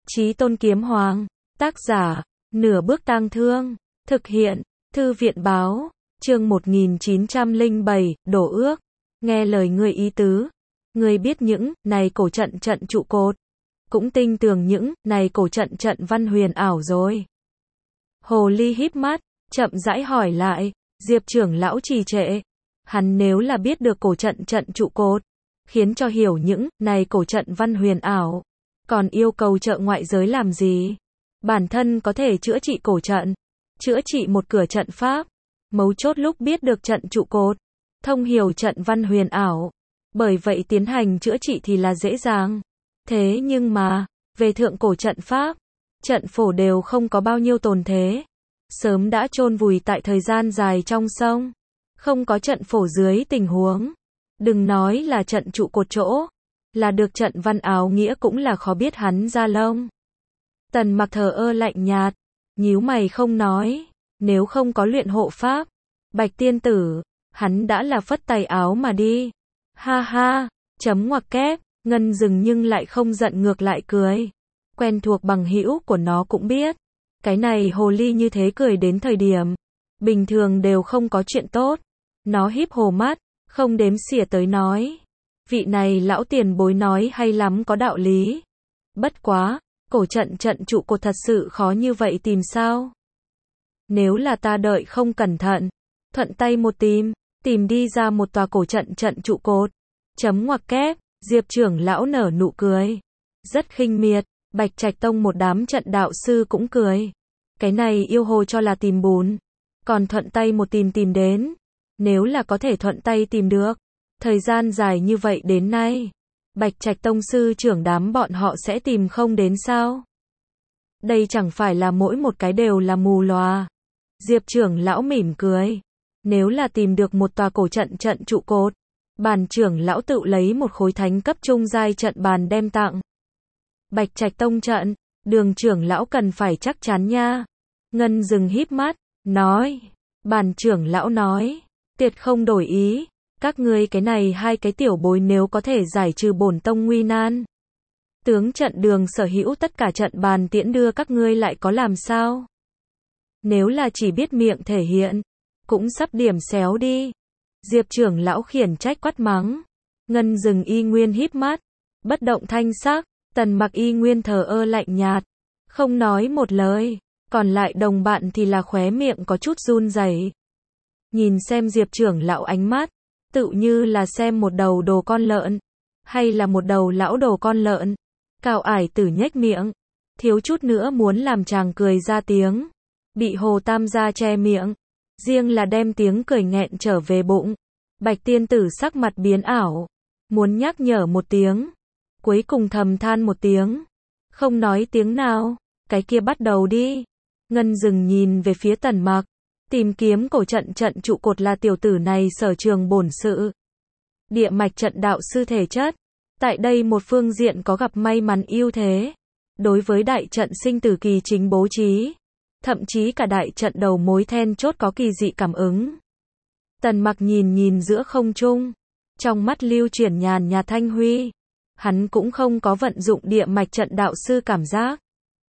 Chí Tôn Kiếm Hoàng. Tác giả, Nửa Bước Tang Thương. Thực hiện, Thư viện báo. Chương 1907, Đổ ước. Nghe lời ngươi ý tứ. Ngươi biết những này cổ trận trụ cột. Cũng tin tưởng những này cổ trận văn huyền ảo rồi. Hồ Ly híp mắt, chậm rãi hỏi lại. Diệp trưởng lão trì trệ. Hắn nếu là biết được cổ trận trụ cột, khiến cho hiểu những này cổ trận văn huyền ảo, còn yêu cầu trợ ngoại giới làm gì? Bản thân có thể chữa trị cổ trận, chữa trị một cửa trận pháp. Mấu chốt lúc biết được trận trụ cột, thông hiểu trận văn huyền ảo, bởi vậy tiến hành chữa trị thì là dễ dàng. Thế nhưng mà, về thượng cổ trận pháp, trận phổ đều không có bao nhiêu tồn thế. Sớm đã chôn vùi tại thời gian dài trong sông. Không có trận phổ dưới tình huống. Đừng nói là trận trụ cột chỗ. Là được trận văn áo nghĩa cũng là khó biết hắn ra lông. Tần Mặc thờ ơ lạnh nhạt. Nhíu mày không nói. Nếu không có luyện hộ pháp. Bạch tiên tử. Hắn đã là phất tay áo mà đi. Ha ha. Chấm ngoặc kép. Ngân dừng nhưng lại không giận ngược lại cười. Quen thuộc bằng hữu của nó cũng biết. Cái này hồ ly như thế cười đến thời điểm bình thường đều không có chuyện tốt. Nó híp hồ mắt, không đếm xỉa tới nói. Vị này lão tiền bối nói hay lắm, có đạo lý. Bất quá, cổ trận trụ cột thật sự khó như vậy tìm sao? Nếu là ta đợi không cẩn thận, thuận tay một tìm đi ra một tòa cổ trận trụ cột. Chấm ngoặc kép, Diệp trưởng lão nở nụ cười. Rất khinh miệt. Bạch Trạch Tông một đám trận đạo sư cũng cười. Cái này yêu hồ cho là tìm bùn. Còn thuận tay một tìm đến. Nếu là có thể thuận tay tìm được. Thời gian dài như vậy đến nay. Bạch Trạch Tông sư trưởng đám bọn họ sẽ tìm không đến sao? Đây chẳng phải là mỗi một cái đều là mù lòa. Diệp trưởng lão mỉm cười. Nếu là tìm được một tòa cổ trận trụ cột. Bản trưởng lão tự lấy một khối thánh cấp trung giai trận bàn đem tặng. Bạch Trạch Tông trận, Đường trưởng lão cần phải chắc chắn nha. Ngân dừng híp mắt, nói. Bản trưởng lão nói, tuyệt không đổi ý. Các ngươi cái này hai cái tiểu bối nếu có thể giải trừ bổn tông nguy nan. Tướng trận Đường sở hữu tất cả trận bàn tiễn đưa các ngươi lại có làm sao? Nếu là chỉ biết miệng thể hiện, cũng sắp điểm xéo đi. Diệp trưởng lão khiển trách quát mắng. Ngân dừng y nguyên híp mắt, bất động thanh sắc. Tần Mặc y nguyên thờ ơ lạnh nhạt, không nói một lời. Còn lại đồng bạn thì là khóe miệng có chút run rẩy. Nhìn xem Diệp trưởng lão ánh mắt, tự như là xem một đầu đồ con lợn, hay là một đầu lão đồ con lợn. Cao ải tử nhếch miệng, thiếu chút nữa muốn làm chàng cười ra tiếng. Bị Hồ Tam gia che miệng, riêng là đem tiếng cười nghẹn trở về bụng. Bạch tiên tử sắc mặt biến ảo, muốn nhắc nhở một tiếng. Cuối cùng thầm than một tiếng. Không nói tiếng nào. Cái kia bắt đầu đi. Ngân dừng nhìn về phía Tần Mặc. Tìm kiếm cổ trận trụ cột là tiểu tử này sở trường bổn sự. Địa mạch trận đạo sư thể chất. Tại đây một phương diện có gặp may mắn ưu thế. Đối với đại trận sinh tử kỳ chính bố trí. Thậm chí cả đại trận đầu mối then chốt có kỳ dị cảm ứng. Tần Mặc nhìn giữa không trung. Trong mắt lưu chuyển nhàn nhạt thanh huy. Hắn cũng không có vận dụng địa mạch trận đạo sư cảm giác,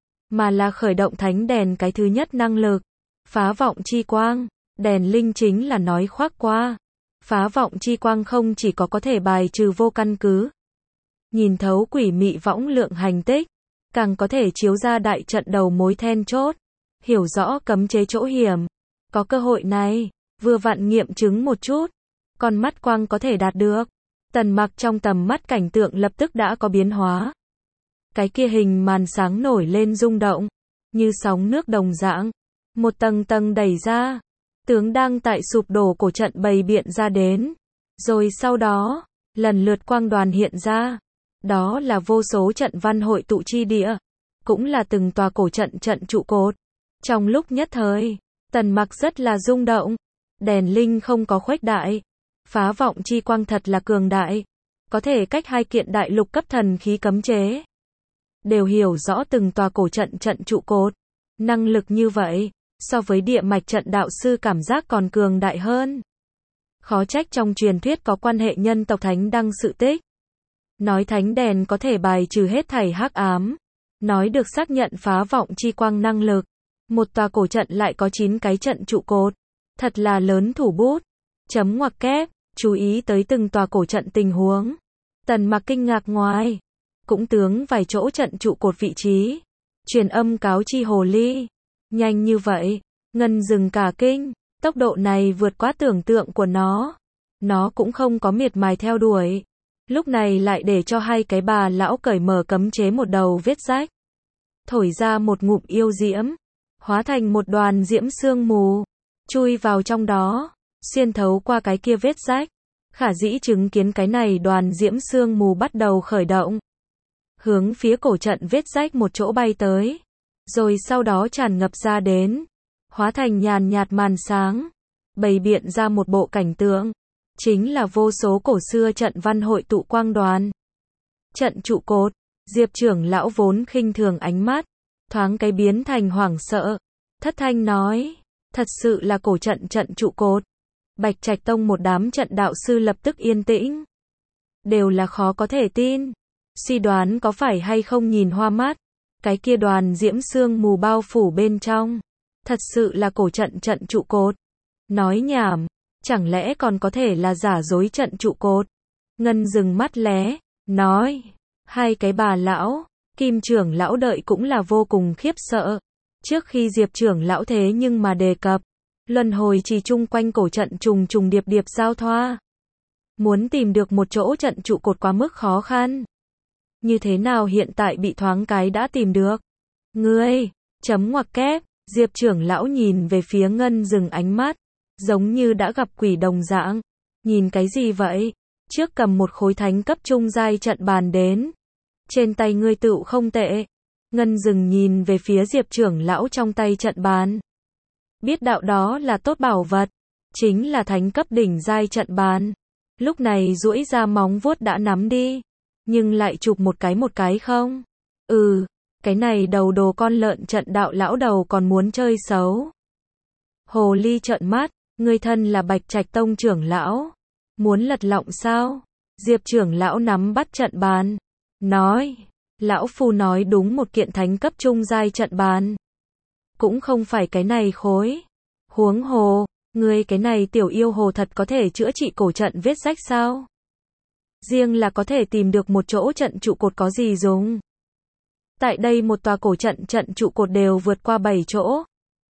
mà là khởi động thánh đèn cái thứ nhất năng lực. Phá vọng chi quang. Đèn linh chính là nói khoác qua. Phá vọng chi quang không chỉ có thể bài trừ vô căn cứ, nhìn thấu quỷ mị võng lượng hành tích, càng có thể chiếu ra đại trận đầu mối then chốt, hiểu rõ cấm chế chỗ hiểm. Có cơ hội này, vừa vặn nghiệm chứng một chút, con mắt quang có thể đạt được. Tần Mặc trong tầm mắt cảnh tượng lập tức đã có biến hóa. Cái kia hình màn sáng nổi lên rung động, như sóng nước đồng dạng, một tầng tầng đẩy ra. Tướng đang tại sụp đổ cổ trận bày biện ra đến. Rồi sau đó, lần lượt quang đoàn hiện ra. Đó là vô số trận văn hội tụ chi địa, cũng là từng tòa cổ trận trụ cột. Trong lúc nhất thời, Tần Mặc rất là rung động. Đèn linh không có khuếch đại. Phá vọng chi quang thật là cường đại, có thể cách hai kiện đại lục cấp thần khí cấm chế. Đều hiểu rõ từng tòa cổ trận trụ cột. Năng lực như vậy, so với địa mạch trận đạo sư cảm giác còn cường đại hơn. Khó trách trong truyền thuyết có quan hệ nhân tộc thánh đăng sự tích. Nói thánh đèn có thể bài trừ hết thảy hắc ám. Nói được xác nhận phá vọng chi quang năng lực. Một tòa cổ trận lại có 9 cái trận trụ cột. Thật là lớn thủ bút. Chấm ngoặc kép, chú ý tới từng tòa cổ trận tình huống. Tần Mặc kinh ngạc ngoài. Cũng tướng vài chỗ trận trụ cột vị trí. Truyền âm cáo chi hồ ly. Nhanh như vậy. Ngân dừng cả kinh. Tốc độ này vượt quá tưởng tượng của nó. Nó cũng không có miệt mài theo đuổi. Lúc này lại để cho hai cái bà lão cởi mở cấm chế một đầu vết rách. Thổi ra một ngụm yêu diễm. Hóa thành một đoàn diễm sương mù. Chui vào trong đó. Xuyên thấu qua cái kia vết rách. Khả dĩ chứng kiến cái này đoàn diễm sương mù bắt đầu khởi động. Hướng phía cổ trận vết rách một chỗ bay tới. Rồi sau đó tràn ngập ra đến. Hóa thành nhàn nhạt màn sáng. Bày biện ra một bộ cảnh tượng. Chính là vô số cổ xưa trận văn hội tụ quang đoàn. Trận trụ cột. Diệp trưởng lão vốn khinh thường ánh mắt. Thoáng cái biến thành hoảng sợ. Thất thanh nói. Thật sự là cổ trận trận trụ cột. Bạch Trạch Tông một đám trận đạo sư lập tức yên tĩnh. Đều là khó có thể tin. Suy đoán có phải hay không nhìn hoa mắt. Cái kia đoàn diễm sương mù bao phủ bên trong. Thật sự là cổ trận trận trụ cột. Nói nhảm. Chẳng lẽ còn có thể là giả dối trận trụ cột. Ngân dừng mắt lé. Nói. Hai cái bà lão. Kim trưởng lão đợi cũng là vô cùng khiếp sợ. Trước khi Diệp trưởng lão thế nhưng mà đề cập. Luân hồi chỉ chung quanh cổ trận trùng trùng điệp điệp giao thoa. Muốn tìm được một chỗ trận trụ cột quá mức khó khăn. Như thế nào hiện tại bị thoáng cái đã tìm được. Ngươi. Chấm ngoặc kép. Diệp trưởng lão nhìn về phía Ngân dừng ánh mắt. Giống như đã gặp quỷ đồng dạng. Nhìn cái gì vậy? Trước cầm một khối thánh cấp trung giai trận bàn đến. Trên tay ngươi tựu không tệ. Ngân dừng nhìn về phía Diệp trưởng lão trong tay trận bàn. Biết đạo đó là tốt bảo vật. Chính là thánh cấp đỉnh giai trận bàn. Lúc này duỗi ra móng vuốt đã nắm đi. Nhưng lại chụp một cái không? Cái này đầu đồ con lợn trận đạo lão đầu còn muốn chơi xấu. Hồ ly trợn mắt. Ngươi thân là Bạch Trạch Tông trưởng lão. Muốn lật lọng sao? Diệp trưởng lão nắm bắt trận bàn. Nói. Lão phu nói đúng một kiện thánh cấp trung giai trận bàn. Cũng không phải cái này khối. Huống hồ. Ngươi cái này tiểu yêu hồ thật có thể chữa trị cổ trận vết rách sao? Riêng là có thể tìm được một chỗ trận trụ cột có gì dùng. Tại đây một tòa cổ trận trận trụ cột đều vượt qua 7 chỗ.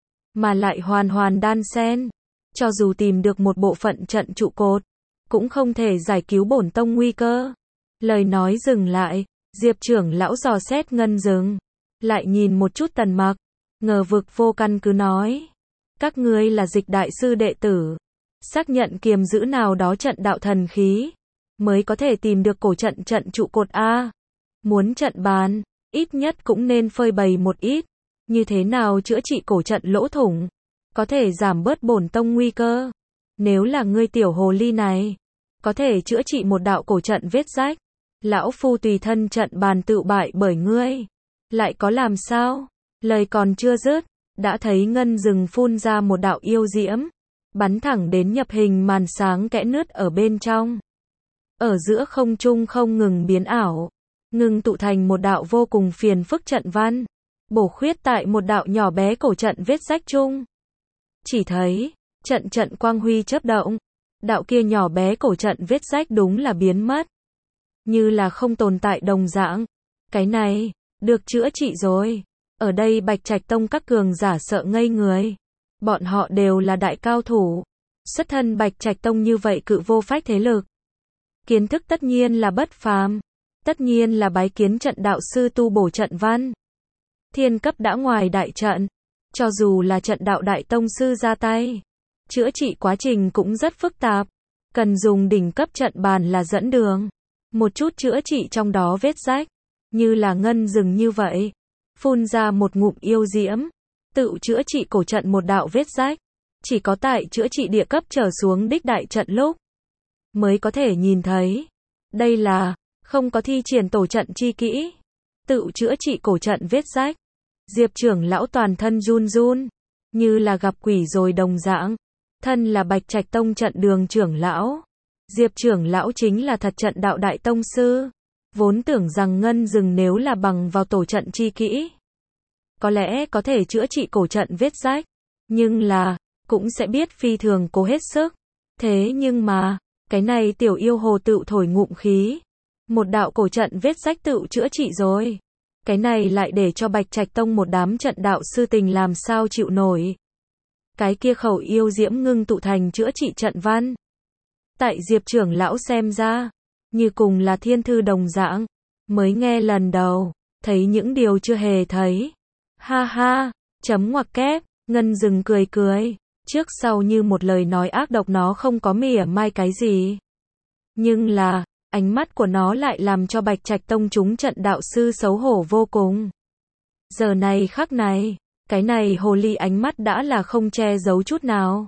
Mà lại hoàn hoàn đan xen. Cho dù tìm được một bộ phận trận trụ cột. Cũng không thể giải cứu bổn tông nguy cơ. Lời nói dừng lại. Diệp trưởng lão dò xét Ngân dừng. Lại nhìn một chút Tần Mặc. Ngờ vực vô căn cứ nói. Các ngươi là Dịch đại sư đệ tử. Xác nhận kiềm giữ nào đó trận đạo thần khí. Mới có thể tìm được cổ trận trận trụ cột A. Muốn trận bàn. Ít nhất cũng nên phơi bày một ít. Như thế nào chữa trị cổ trận lỗ thủng. Có thể giảm bớt bổn tông nguy cơ. Nếu là ngươi tiểu hồ ly này. Có thể chữa trị một đạo cổ trận vết rách. Lão phu tùy thân trận bàn tự bại bởi ngươi. Lại có làm sao? Lời còn chưa dứt. Đã thấy Ngân dừng phun ra một đạo yêu diễm. Bắn thẳng đến nhập hình màn sáng kẽ nứt ở bên trong. Ở giữa không trung không ngừng biến ảo. Ngừng tụ thành một đạo vô cùng phiền phức trận văn. Bổ khuyết tại một đạo nhỏ bé cổ trận vết rách chung. Chỉ thấy. Trận trận quang huy chớp động. Đạo kia nhỏ bé cổ trận vết rách đúng là biến mất. Như là không tồn tại đồng dạng. Cái này. Được chữa trị rồi. Ở đây Bạch Trạch Tông các cường giả sợ ngây người. Bọn họ đều là đại cao thủ. Xuất thân Bạch Trạch Tông như vậy cự vô phách thế lực. Kiến thức tất nhiên là bất phàm. Tất nhiên là bái kiến trận đạo sư tu bổ trận văn. Thiên cấp đã ngoài đại trận. Cho dù là trận đạo đại tông sư ra tay. Chữa trị quá trình cũng rất phức tạp. Cần dùng đỉnh cấp trận bàn là dẫn đường. Một chút chữa trị trong đó vết rách. Như là Ngân dừng như vậy. Phun ra một ngụm yêu diễm. Tự chữa trị cổ trận một đạo vết rách. Chỉ có tại chữa trị địa cấp trở xuống đích đại trận lúc. Mới có thể nhìn thấy. Đây là. Không có thi triển tổ trận chi kỹ. Tự chữa trị cổ trận vết rách. Diệp trưởng lão toàn thân run run. Như là gặp quỷ rồi đồng dạng. Thân là Bạch Trạch Tông trận đường trưởng lão. Diệp trưởng lão chính là thật trận đạo đại tông sư. Vốn tưởng rằng Ngân Dừng nếu là bằng vào tổ trận chi kỹ, có lẽ có thể chữa trị cổ trận vết rách, nhưng là, cũng sẽ biết phi thường cố hết sức. Thế nhưng mà, cái này tiểu yêu hồ tựu thổi ngụm khí. Một đạo cổ trận vết rách tựu chữa trị rồi. Cái này lại để cho Bạch Trạch Tông một đám trận đạo sư tình làm sao chịu nổi. Cái kia khẩu yêu diễm ngưng tụ thành chữa trị trận văn. Tại Diệp trưởng lão xem ra, như cùng là thiên thư đồng dạng, mới nghe lần đầu, thấy những điều chưa hề thấy. Ha ha, chấm ngoặc kép, Ngân Dừng cười cười, trước sau như một lời nói ác độc nó không có mỉa mai cái gì. Nhưng là, ánh mắt của nó lại làm cho Bạch Trạch Tông chúng trận đạo sư xấu hổ vô cùng. Giờ này khắc này, cái này hồ ly ánh mắt đã là không che giấu chút nào.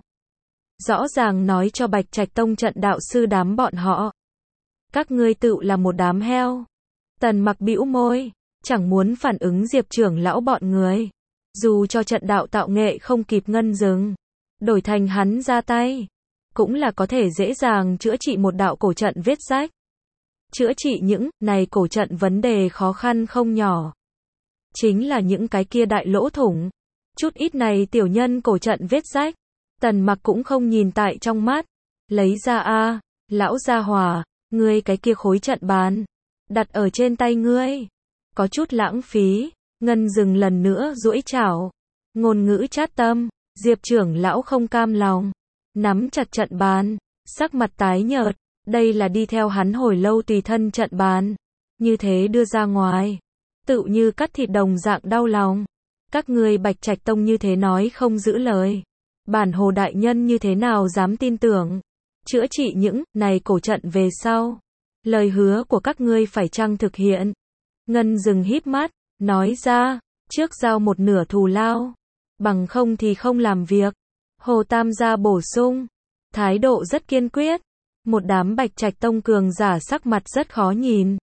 Rõ ràng nói cho Bạch Trạch Tông trận đạo sư đám bọn họ. Các ngươi tựu là một đám heo. Tần Mặc bĩu môi, chẳng muốn phản ứng Diệp trưởng lão bọn người. Dù cho trận đạo tạo nghệ không kịp Ngân Dừng, đổi thành hắn ra tay, cũng là có thể dễ dàng chữa trị một đạo cổ trận vết rách. Chữa trị những này cổ trận vấn đề khó khăn không nhỏ. Chính là những cái kia đại lỗ thủng. Chút ít này tiểu nhân cổ trận vết rách. Tần Mặc cũng không nhìn tại trong mắt. Lấy ra lão gia hỏa, ngươi cái kia khối trận bàn. Đặt ở trên tay ngươi. Có chút lãng phí. Ngân Dừng lần nữa duỗi chảo. Ngôn ngữ chát tâm. Diệp trưởng lão không cam lòng. Nắm chặt trận bàn. Sắc mặt tái nhợt. Đây là đi theo hắn hồi lâu tùy thân trận bàn. Như thế đưa ra ngoài. Tự như cắt thịt đồng dạng đau lòng. Các ngươi Bạch Trạch Tông như thế nói không giữ lời. Bản Hồ đại nhân như thế nào dám tin tưởng. Chữa trị những này cổ trận về sau. Lời hứa của các ngươi phải chăng thực hiện. Ngân Dừng híp mắt, nói ra, trước giao một nửa thù lao. Bằng không thì không làm việc. Hồ Tam gia bổ sung. Thái độ rất kiên quyết. Một đám Bạch Trạch Tông cường giả sắc mặt rất khó nhìn.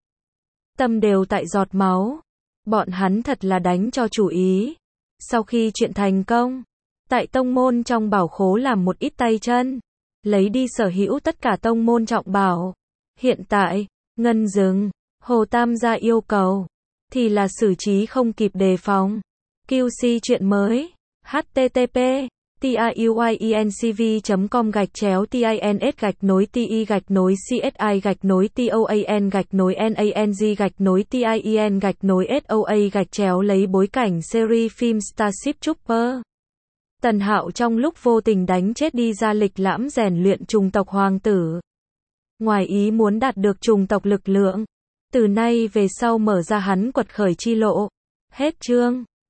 Tâm đều tại giọt máu. Bọn hắn thật là đánh cho chủ ý. Sau khi chuyện thành công, tại tông môn trong bảo khố làm một ít tay chân. Lấy đi sở hữu tất cả tông môn trọng bảo. Hiện tại, Ngân Dừng, Hồ Tam gia yêu cầu, thì là xử trí không kịp đề phòng. QC chuyện mới. http tiuyencv.com/TINS-TIAN-TING-NANG-TIEN-SOA lấy bối cảnh series phim Starship Trooper. Tần Hạo trong lúc vô tình đánh chết đi ra lịch lãm rèn luyện trùng tộc hoàng tử. Ngoài ý muốn đạt được trùng tộc lực lượng. Từ nay về sau mở ra hắn quật khởi chi lộ. Hết chương.